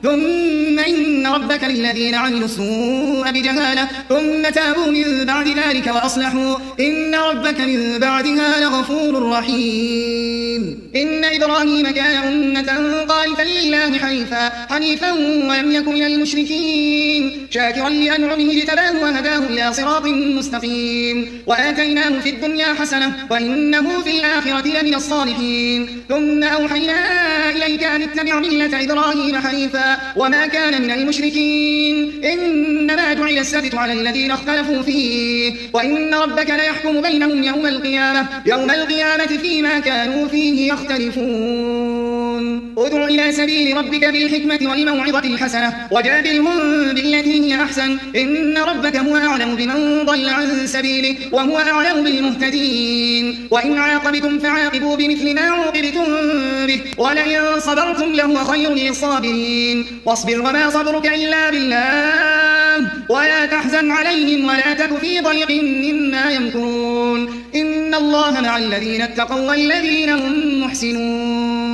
ثم إن ربك للذين عملوا السوء بجهالة ثم تابوا من بعد ذلك وأصلحوا إن ربك من بعدها لغفور رحيم. إن إبراهيم كان أمة قانتا لله حنيفا ولم يكن من المشركين شاكرا لأنعمه اجتباه وهداه إلى صراط مستقيم وآتيناه في الدنيا حسنة وإنه في الآخرة لمن الصالحين. ثم أوحينا إليك أن اتبع ملة إبراهيم حنيفا وما كان من المشركين. إنما جعل السبت على الذين اختلفوا فيه وإن ربك ليحكم بينهم يوم القيامة فيما كانوا فيه يختلفون. ادع إلى سبيل ربك بالحكمة والموعظة الحسنة وجادلهم بالتي هي أحسن إن ربك هو أعلم بمن ضل عن سبيله وهو أعلم بالمهتدين. وإن عاقبتم فعاقبوا بمثل ما عوقبتم به ولئن صبرتم لهو خير للصابرين. واصبر وما صبرك إلا بالله ولا تحزن عليهم ولا تك في ضيق مما يمكرون إن الله مع الذين اتقوا والذين هم محسنون.